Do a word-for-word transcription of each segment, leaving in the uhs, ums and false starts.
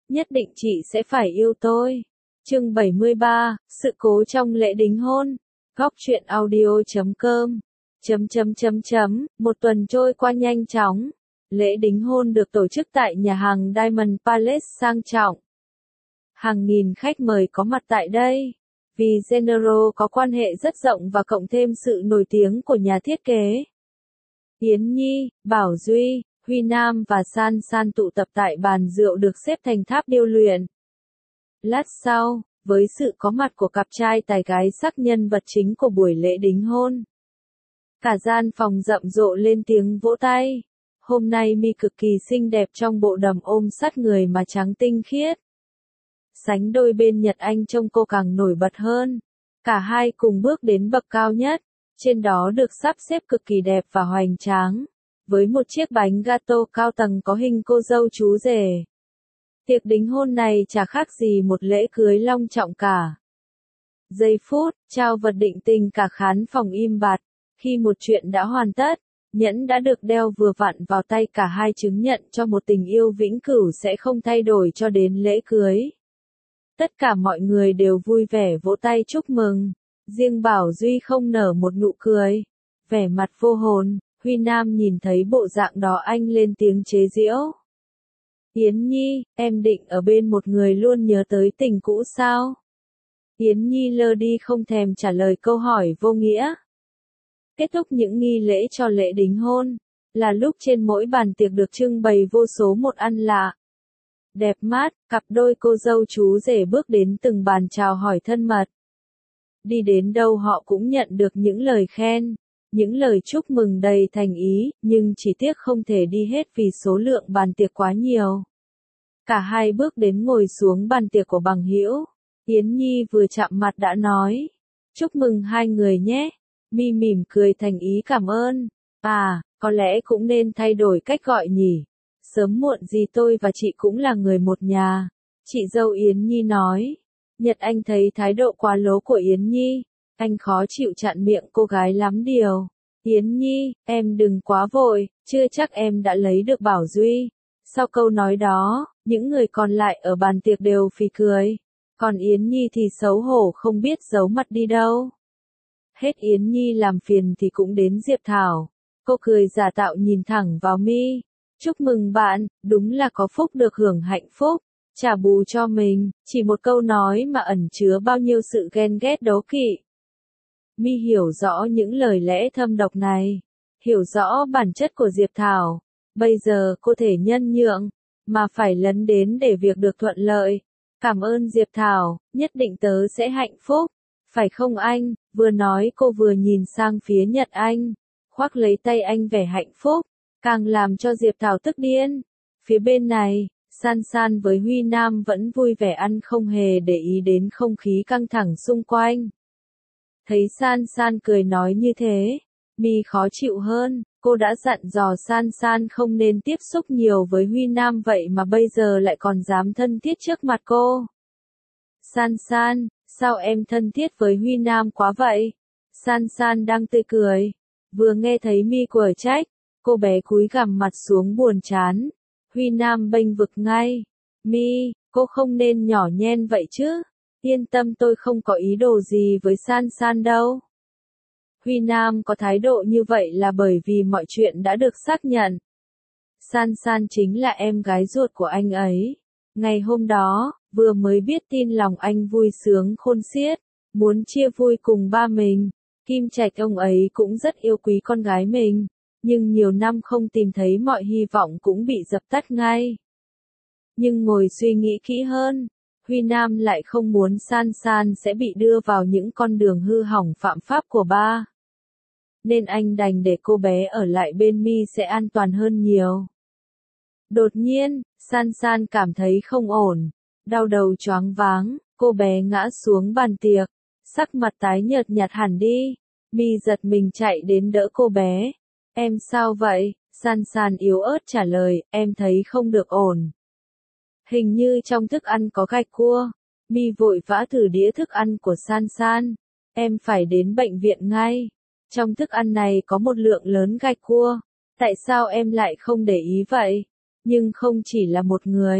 nhất định chị sẽ phải yêu tôi. Chương bảy mươi ba, sự cố trong lễ đính hôn. Góc truyện audio chấm com. Chấm chấm chấm chấm, một tuần trôi qua nhanh chóng. Lễ đính hôn được tổ chức tại nhà hàng Diamond Palace sang trọng. Hàng nghìn khách mời có mặt tại đây. Vì General có quan hệ rất rộng và cộng thêm sự nổi tiếng của nhà thiết kế. Yến Nhi, Bảo Duy, Huy Nam và San San tụ tập tại bàn rượu được xếp thành tháp điêu luyện. Lát sau, với sự có mặt của cặp trai tài gái sắc nhân vật chính của buổi lễ đính hôn, cả gian phòng rậm rộ lên tiếng vỗ tay. Hôm nay Mi cực kỳ xinh đẹp trong bộ đầm ôm sát người mà trắng tinh khiết. Sánh đôi bên Nhật Anh trông cô càng nổi bật hơn. Cả hai cùng bước đến bậc cao nhất, trên đó được sắp xếp cực kỳ đẹp và hoành tráng, với một chiếc bánh gato cao tầng có hình cô dâu chú rể. Tiệc đính hôn này chả khác gì một lễ cưới long trọng cả. Giây phút, trao vật định tình cả khán phòng im bặt, khi một chuyện đã hoàn tất, nhẫn đã được đeo vừa vặn vào tay cả hai chứng nhận cho một tình yêu vĩnh cửu sẽ không thay đổi cho đến lễ cưới. Tất cả mọi người đều vui vẻ vỗ tay chúc mừng, riêng Bảo Duy không nở một nụ cười, vẻ mặt vô hồn. Huy Nam nhìn thấy bộ dạng đó anh lên tiếng chế giễu. Yến Nhi, em định ở bên một người luôn nhớ tới tình cũ sao? Yến Nhi lơ đi không thèm trả lời câu hỏi vô nghĩa. Kết thúc những nghi lễ cho lễ đính hôn, là lúc trên mỗi bàn tiệc được trưng bày vô số một ăn lạ. Đẹp mắt, cặp đôi cô dâu chú rể bước đến từng bàn chào hỏi thân mật. Đi đến đâu họ cũng nhận được những lời khen, những lời chúc mừng đầy thành ý, nhưng chỉ tiếc không thể đi hết vì số lượng bàn tiệc quá nhiều. Cả hai bước đến ngồi xuống bàn tiệc của bằng hữu. Yến Nhi vừa chạm mặt đã nói, chúc mừng hai người nhé. Mi mỉm cười thành ý cảm ơn. À, có lẽ cũng nên thay đổi cách gọi nhỉ. Sớm muộn gì tôi và chị cũng là người một nhà. Chị dâu Yến Nhi nói. Nhật Anh thấy thái độ quá lố của Yến Nhi. Anh khó chịu chặn miệng cô gái lắm điều. Yến Nhi, em đừng quá vội, chưa chắc em đã lấy được Bảo Duy. Sau câu nói đó, những người còn lại ở bàn tiệc đều phì cười. Còn Yến Nhi thì xấu hổ không biết giấu mặt đi đâu. Hết Yến Nhi làm phiền thì cũng đến Diệp Thảo. Cô cười giả tạo nhìn thẳng vào Mi. Chúc mừng bạn, đúng là có phúc được hưởng hạnh phúc. Trả bù cho mình, chỉ một câu nói mà ẩn chứa bao nhiêu sự ghen ghét đố kỵ. Mi hiểu rõ những lời lẽ thâm độc này, hiểu rõ bản chất của Diệp Thảo. Bây giờ cô thể nhân nhượng, mà phải lấn đến để việc được thuận lợi. Cảm ơn Diệp Thảo, nhất định tớ sẽ hạnh phúc. Phải không anh? Vừa nói cô vừa nhìn sang phía Nhật Anh, khoác lấy tay anh vẻ hạnh phúc, càng làm cho Diệp Thảo tức điên. Phía bên này, San San với Huy Nam vẫn vui vẻ ăn không hề để ý đến không khí căng thẳng xung quanh. Thấy San San cười nói như thế, Mi khó chịu hơn, cô đã dặn dò San San không nên tiếp xúc nhiều với Huy Nam vậy mà bây giờ lại còn dám thân thiết trước mặt cô. San San, sao em thân thiết với Huy Nam quá vậy? San San đang tươi cười, vừa nghe thấy Mi quở trách, cô bé cúi gằm mặt xuống buồn chán. Huy Nam bênh vực ngay, Mi, cô không nên nhỏ nhen vậy chứ. Yên tâm tôi không có ý đồ gì với San San đâu. Huy Nam có thái độ như vậy là bởi vì mọi chuyện đã được xác nhận. San San chính là em gái ruột của anh ấy. Ngày hôm đó, vừa mới biết tin lòng anh vui sướng khôn xiết, muốn chia vui cùng ba mình. Kim Trạch ông ấy cũng rất yêu quý con gái mình, nhưng nhiều năm không tìm thấy mọi hy vọng cũng bị dập tắt ngay. Nhưng ngồi suy nghĩ kỹ hơn, Huy Nam lại không muốn San San sẽ bị đưa vào những con đường hư hỏng phạm pháp của ba. Nên anh đành để cô bé ở lại bên Mi sẽ an toàn hơn nhiều. Đột nhiên, San San cảm thấy không ổn, đau đầu choáng váng, cô bé ngã xuống bàn tiệc, sắc mặt tái nhợt nhạt hẳn đi. Mi giật mình chạy đến đỡ cô bé. Em sao vậy? San San yếu ớt trả lời, em thấy không được ổn. Hình như trong thức ăn có gạch cua. Mi vội vã thử đĩa thức ăn của San San. Em phải đến bệnh viện ngay. Trong thức ăn này có một lượng lớn gạch cua. Tại sao em lại không để ý vậy? Nhưng không chỉ là một người.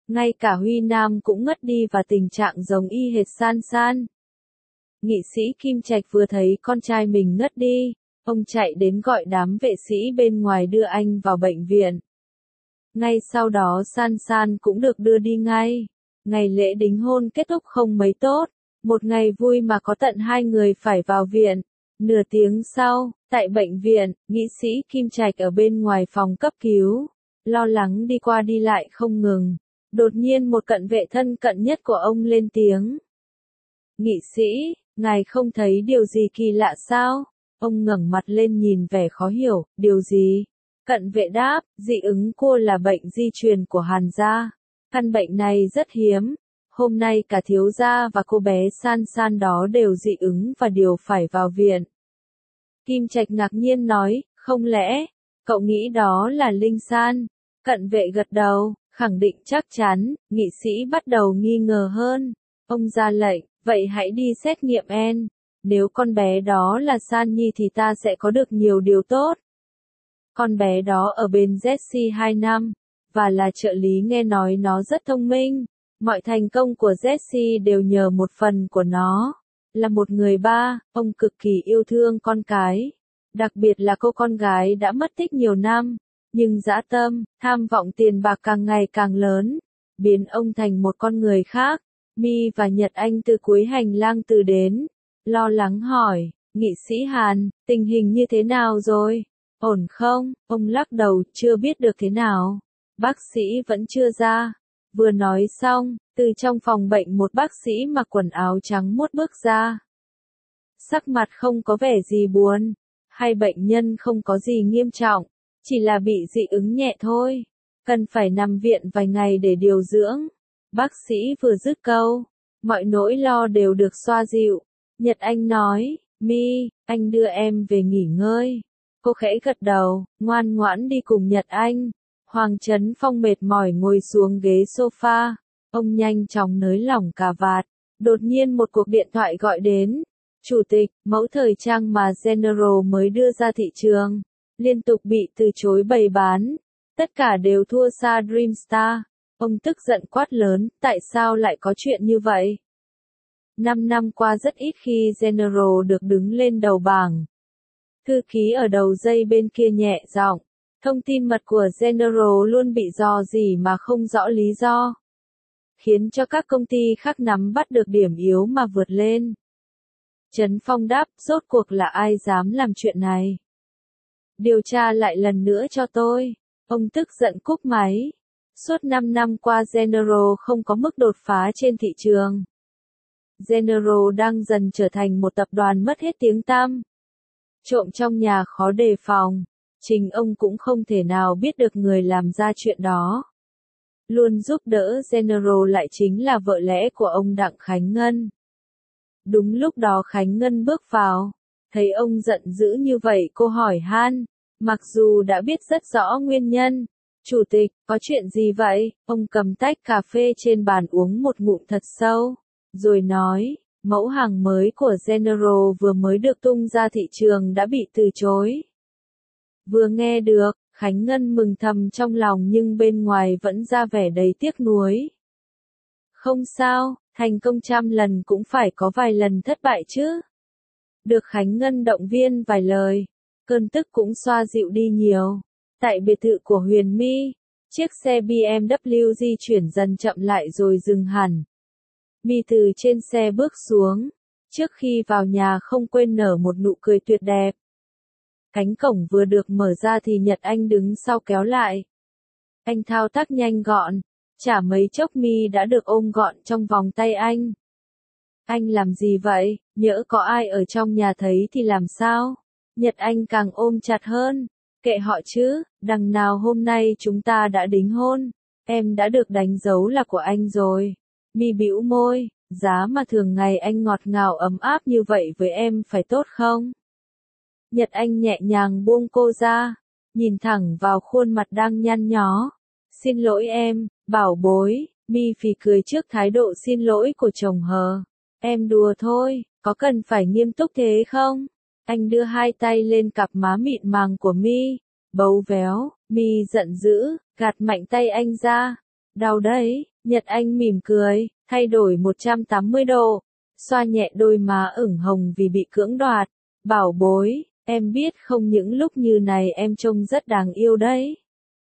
Ngay cả Huy Nam cũng ngất đi và tình trạng giống y hệt San San. Nghị sĩ Kim Trạch vừa thấy con trai mình ngất đi, ông chạy đến gọi đám vệ sĩ bên ngoài đưa anh vào bệnh viện. Ngay sau đó San San cũng được đưa đi ngay. Ngày lễ đính hôn kết thúc không mấy tốt, một ngày vui mà có tận hai người phải vào viện. Nửa tiếng sau, tại bệnh viện, nghị sĩ Kim Trạch ở bên ngoài phòng cấp cứu, lo lắng đi qua đi lại không ngừng. Đột nhiên một cận vệ thân cận nhất của ông lên tiếng. Nghị sĩ, ngài không thấy điều gì kỳ lạ sao? Ông ngẩng mặt lên nhìn vẻ khó hiểu, điều gì? Cận vệ đáp, dị ứng cua là bệnh di truyền của Hàn gia. Căn bệnh này rất hiếm. Hôm nay cả thiếu gia và cô bé San San đó đều dị ứng và đều phải vào viện. Kim Trạch ngạc nhiên nói, không lẽ, cậu nghĩ đó là Linh San? Cận vệ gật đầu, khẳng định chắc chắn, nghị sĩ bắt đầu nghi ngờ hơn. Ông ra lệnh, vậy hãy đi xét nghiệm en. Nếu con bé đó là San Nhi thì ta sẽ có được nhiều điều tốt. Con bé đó ở bên Jessie hai năm, và là trợ lý, nghe nói nó rất thông minh. Mọi thành công của Jessie đều nhờ một phần của nó. Là một người ba, ông cực kỳ yêu thương con cái. Đặc biệt là cô con gái đã mất tích nhiều năm. Nhưng dã tâm, tham vọng tiền bạc càng ngày càng lớn, biến ông thành một con người khác. Mi và Nhật Anh từ cuối hành lang từ đến, lo lắng hỏi, nghị sĩ Hàn, tình hình như thế nào rồi? Ổn không? Ông lắc đầu, chưa biết được thế nào. Bác sĩ vẫn chưa ra. Vừa nói xong, từ trong phòng bệnh một bác sĩ mặc quần áo trắng muốt bước ra. Sắc mặt không có vẻ gì buồn, hai bệnh nhân không có gì nghiêm trọng, chỉ là bị dị ứng nhẹ thôi, cần phải nằm viện vài ngày để điều dưỡng. Bác sĩ vừa dứt câu, mọi nỗi lo đều được xoa dịu. Nhật Anh nói, Mi, anh đưa em về nghỉ ngơi. Cô khẽ gật đầu, ngoan ngoãn đi cùng Nhật Anh. Hoàng Trấn Phong mệt mỏi ngồi xuống ghế sofa. Ông nhanh chóng nới lỏng cà vạt. Đột nhiên một cuộc điện thoại gọi đến. Chủ tịch, mẫu thời trang mà General mới đưa ra thị trường, liên tục bị từ chối bày bán. Tất cả đều thua xa Dreamstar. Ông tức giận quát lớn, tại sao lại có chuyện như vậy? Năm năm qua rất ít khi General được đứng lên đầu bảng. Thư ký ở đầu dây bên kia nhẹ giọng, thông tin mật của General luôn bị dò dỉ mà không rõ lý do, khiến cho các công ty khác nắm bắt được điểm yếu mà vượt lên. Trấn Phong đáp, rốt cuộc là ai dám làm chuyện này? Điều tra lại lần nữa cho tôi. Ông tức giận cúp máy. Suốt năm năm qua General không có mức đột phá trên thị trường. General đang dần trở thành một tập đoàn mất hết tiếng tăm. Trộm trong nhà khó đề phòng. Chính ông cũng không thể nào biết được người làm ra chuyện đó. Luôn giúp đỡ General lại chính là vợ lẽ của ông Đặng Khánh Ngân. Đúng lúc đó Khánh Ngân bước vào. Thấy ông giận dữ như vậy cô hỏi han. Mặc dù đã biết rất rõ nguyên nhân. Chủ tịch, có chuyện gì vậy? Ông cầm tách cà phê trên bàn uống một ngụm thật sâu. Rồi nói, mẫu hàng mới của General vừa mới được tung ra thị trường đã bị từ chối. Vừa nghe được, Khánh Ngân mừng thầm trong lòng nhưng bên ngoài vẫn ra vẻ đầy tiếc nuối. Không sao, thành công trăm lần cũng phải có vài lần thất bại chứ. Được Khánh Ngân động viên vài lời, cơn tức cũng xoa dịu đi nhiều. Tại biệt thự của Huyền My, chiếc xe bê em vê di chuyển dần chậm lại rồi dừng hẳn. My từ trên xe bước xuống, trước khi vào nhà không quên nở một nụ cười tuyệt đẹp. Cánh cổng vừa được mở ra thì Nhật Anh đứng sau kéo lại. Anh thao tác nhanh gọn, chả mấy chốc My đã được ôm gọn trong vòng tay anh. Anh làm gì vậy, nhỡ có ai ở trong nhà thấy thì làm sao? Nhật Anh càng ôm chặt hơn. Kệ họ chứ, đằng nào hôm nay chúng ta đã đính hôn, em đã được đánh dấu là của anh rồi. My bĩu môi, giá mà thường ngày anh ngọt ngào ấm áp như vậy với em phải tốt không? Nhật Anh nhẹ nhàng buông cô ra, nhìn thẳng vào khuôn mặt đang nhăn nhó. Xin lỗi em, bảo bối. My phì cười trước thái độ xin lỗi của chồng hờ. Em đùa thôi, có cần phải nghiêm túc thế không? Anh đưa hai tay lên cặp má mịn màng của My, bấu véo. My giận dữ, gạt mạnh tay anh ra. Đau đấy. Nhật Anh mỉm cười, thay đổi một trăm tám mươi độ, xoa nhẹ đôi má ửng hồng vì bị cưỡng đoạt. Bảo bối, em biết không, những lúc như này em trông rất đáng yêu đấy.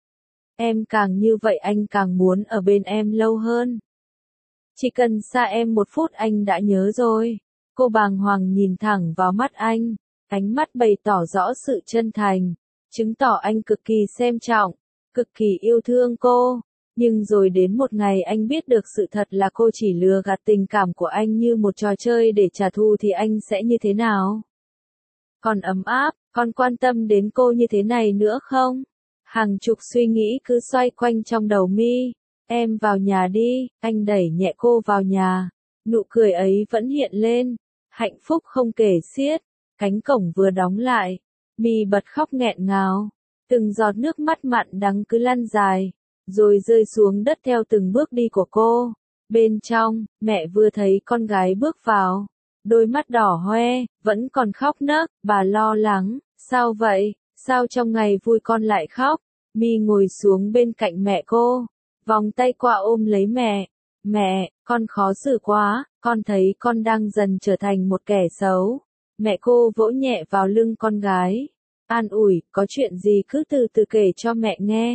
Em càng như vậy anh càng muốn ở bên em lâu hơn. Chỉ cần xa em một phút anh đã nhớ rồi. Cô bàng hoàng nhìn thẳng vào mắt anh, ánh mắt bày tỏ rõ sự chân thành, chứng tỏ anh cực kỳ xem trọng, cực kỳ yêu thương cô. Nhưng rồi đến một ngày anh biết được sự thật là cô chỉ lừa gạt tình cảm của anh như một trò chơi để trả thù thì anh sẽ như thế nào? Còn ấm áp, còn quan tâm đến cô như thế này nữa không? Hàng chục suy nghĩ cứ xoay quanh trong đầu Mi. Em vào nhà đi, anh đẩy nhẹ cô vào nhà. Nụ cười ấy vẫn hiện lên, hạnh phúc không kể xiết. Cánh cổng vừa đóng lại, Mi bật khóc nghẹn ngào. Từng giọt nước mắt mặn đắng cứ lăn dài, rồi rơi xuống đất theo từng bước đi của cô. Bên trong, mẹ vừa thấy con gái bước vào, đôi mắt đỏ hoe, vẫn còn khóc nấc. Bà lo lắng, sao vậy, sao trong ngày vui con lại khóc? Mi ngồi xuống bên cạnh mẹ cô, vòng tay qua ôm lấy mẹ. Mẹ, con khó xử quá, con thấy con đang dần trở thành một kẻ xấu. Mẹ cô vỗ nhẹ vào lưng con gái, an ủi, có chuyện gì cứ từ từ kể cho mẹ nghe.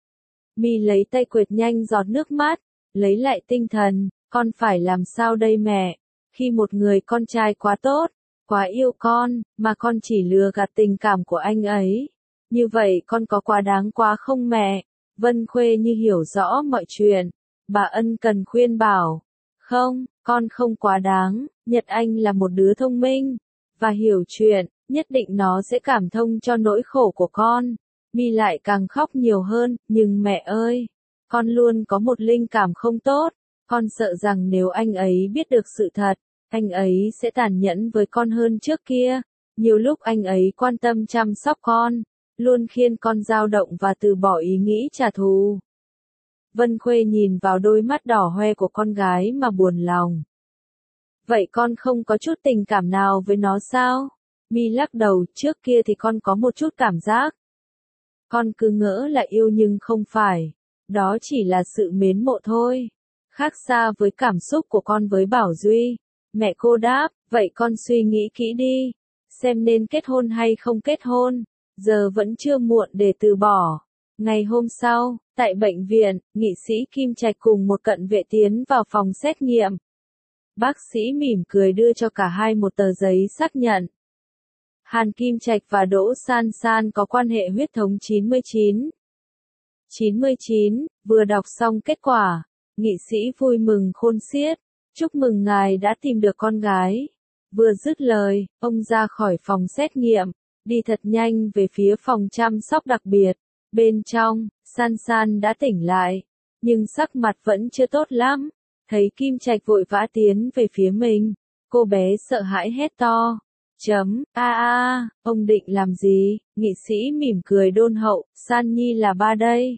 Mi lấy tay quệt nhanh giọt nước mắt, lấy lại tinh thần, con phải làm sao đây mẹ? Khi một người con trai quá tốt, quá yêu con, mà con chỉ lừa gạt tình cảm của anh ấy. Như vậy con có quá đáng quá không mẹ? Vân Khuê như hiểu rõ mọi chuyện. Bà ân cần khuyên bảo. Không, con không quá đáng. Nhật Anh là một đứa thông minh và hiểu chuyện, nhất định nó sẽ cảm thông cho nỗi khổ của con. Mi lại càng khóc nhiều hơn, nhưng mẹ ơi, con luôn có một linh cảm không tốt. Con sợ rằng nếu anh ấy biết được sự thật, anh ấy sẽ tàn nhẫn với con hơn trước kia. Nhiều lúc anh ấy quan tâm chăm sóc con, luôn khiến con dao động và từ bỏ ý nghĩ trả thù. Vân Khuê nhìn vào đôi mắt đỏ hoe của con gái mà buồn lòng. Vậy con không có chút tình cảm nào với nó sao? Mi lắc đầu, trước kia thì con có một chút cảm giác. Con cứ ngỡ là yêu nhưng không phải. Đó chỉ là sự mến mộ thôi. Khác xa với cảm xúc của con với Bảo Duy. Mẹ cô đáp, vậy con suy nghĩ kỹ đi. Xem nên kết hôn hay không kết hôn. Giờ vẫn chưa muộn để từ bỏ. Ngày hôm sau, tại bệnh viện, nghị sĩ Kim Trạch cùng một cận vệ tiến vào phòng xét nghiệm. Bác sĩ mỉm cười đưa cho cả hai một tờ giấy xác nhận. Hàn Kim Trạch và Đỗ San San có quan hệ huyết thống chín mươi chín. chín mươi chín, vừa đọc xong kết quả, nghị sĩ vui mừng khôn xiết. Chúc mừng ngài đã tìm được con gái. Vừa dứt lời, ông ra khỏi phòng xét nghiệm, đi thật nhanh về phía phòng chăm sóc đặc biệt. Bên trong, San San đã tỉnh lại, nhưng sắc mặt vẫn chưa tốt lắm. Thấy Kim Trạch vội vã tiến về phía mình, cô bé sợ hãi hét to. Chấm, a a, ông định làm gì? Nghị sĩ mỉm cười đôn hậu, San Nhi là ba đây.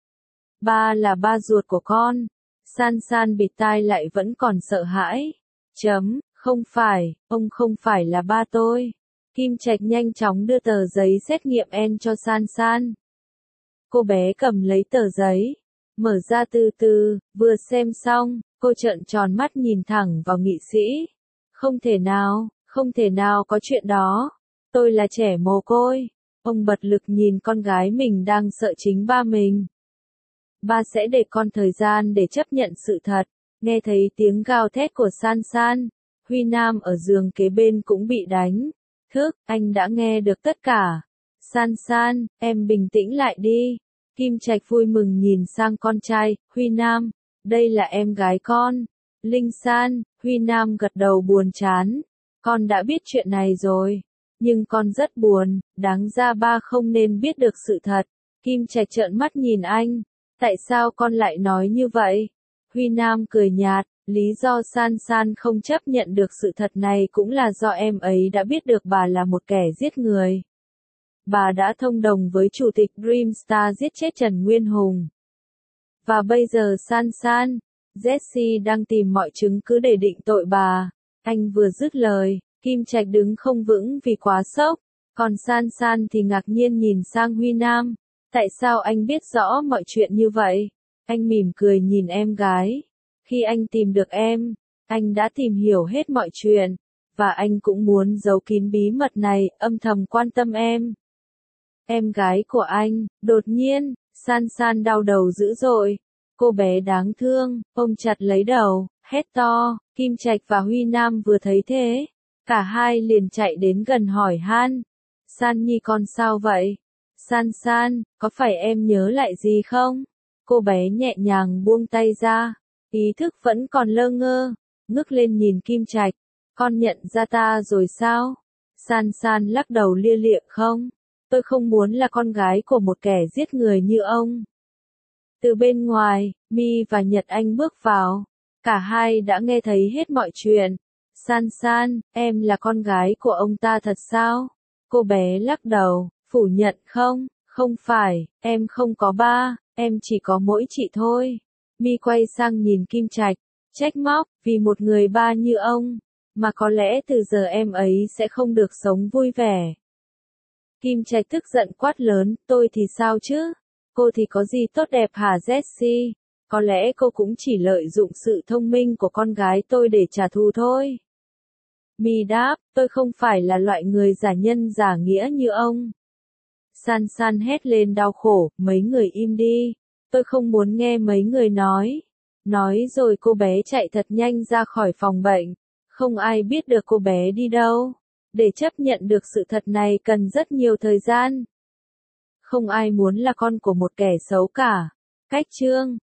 Ba là ba ruột của con. San San bịt tai lại vẫn còn sợ hãi. Chấm, không phải, ông không phải là ba tôi. Kim Trạch nhanh chóng đưa tờ giấy xét nghiệm en cho San San. Cô bé cầm lấy tờ giấy, mở ra từ từ, vừa xem xong, cô trợn tròn mắt nhìn thẳng vào nghị sĩ. Không thể nào, không thể nào có chuyện đó. Tôi là trẻ mồ côi. Ông bật lực nhìn con gái mình đang sợ chính ba mình. Ba sẽ để con thời gian để chấp nhận sự thật. Nghe thấy tiếng gào thét của San San, Huy Nam ở giường kế bên cũng bị đánh thức, anh đã nghe được tất cả. San San, em bình tĩnh lại đi. Kim Trạch vui mừng nhìn sang con trai, Huy Nam, đây là em gái con. Linh San, Huy Nam gật đầu buồn chán. Con đã biết chuyện này rồi, nhưng con rất buồn, đáng ra ba không nên biết được sự thật. Kim Trạch trợn mắt nhìn anh, tại sao con lại nói như vậy? Huy Nam cười nhạt, lý do San San không chấp nhận được sự thật này cũng là do em ấy đã biết được bà là một kẻ giết người. Bà đã thông đồng với chủ tịch Dreamstar giết chết Trần Nguyên Hùng. Và bây giờ San San, Jessie đang tìm mọi chứng cứ để định tội bà. Anh vừa dứt lời, Kim Trạch đứng không vững vì quá sốc, còn San San thì ngạc nhiên nhìn sang Huy Nam. Tại sao anh biết rõ mọi chuyện như vậy? Anh mỉm cười nhìn em gái. Khi anh tìm được em, anh đã tìm hiểu hết mọi chuyện, và anh cũng muốn giấu kín bí mật này, âm thầm quan tâm em. Em gái của anh, đột nhiên, San San đau đầu dữ dội. Cô bé đáng thương, ôm chặt lấy đầu, hét to. Kim Trạch và Huy Nam vừa thấy thế, cả hai liền chạy đến gần hỏi han. San Nhi con sao vậy? San San, có phải em nhớ lại gì không? Cô bé nhẹ nhàng buông tay ra, ý thức vẫn còn lơ ngơ, ngước lên nhìn Kim Trạch. Con nhận ra ta rồi sao? San San lắc đầu lia lịa, không. Tôi không muốn là con gái của một kẻ giết người như ông. Từ bên ngoài, Mi và Nhật Anh bước vào. Cả hai đã nghe thấy hết mọi chuyện. San San, em là con gái của ông ta thật sao? Cô bé lắc đầu, phủ nhận, không, không phải, em không có ba, em chỉ có mỗi chị thôi. Mi quay sang nhìn Kim Trạch, trách móc, vì một người ba như ông, mà có lẽ từ giờ em ấy sẽ không được sống vui vẻ. Kim Trạch tức giận quát lớn, tôi thì sao chứ? Cô thì có gì tốt đẹp hả Jessie? Có lẽ cô cũng chỉ lợi dụng sự thông minh của con gái tôi để trả thù thôi. Mi đáp, tôi không phải là loại người giả nhân giả nghĩa như ông. San San hét lên đau khổ, mấy người im đi. Tôi không muốn nghe mấy người nói. Nói rồi cô bé chạy thật nhanh ra khỏi phòng bệnh. Không ai biết được cô bé đi đâu. Để chấp nhận được sự thật này cần rất nhiều thời gian. Không ai muốn là con của một kẻ xấu cả. Cách chương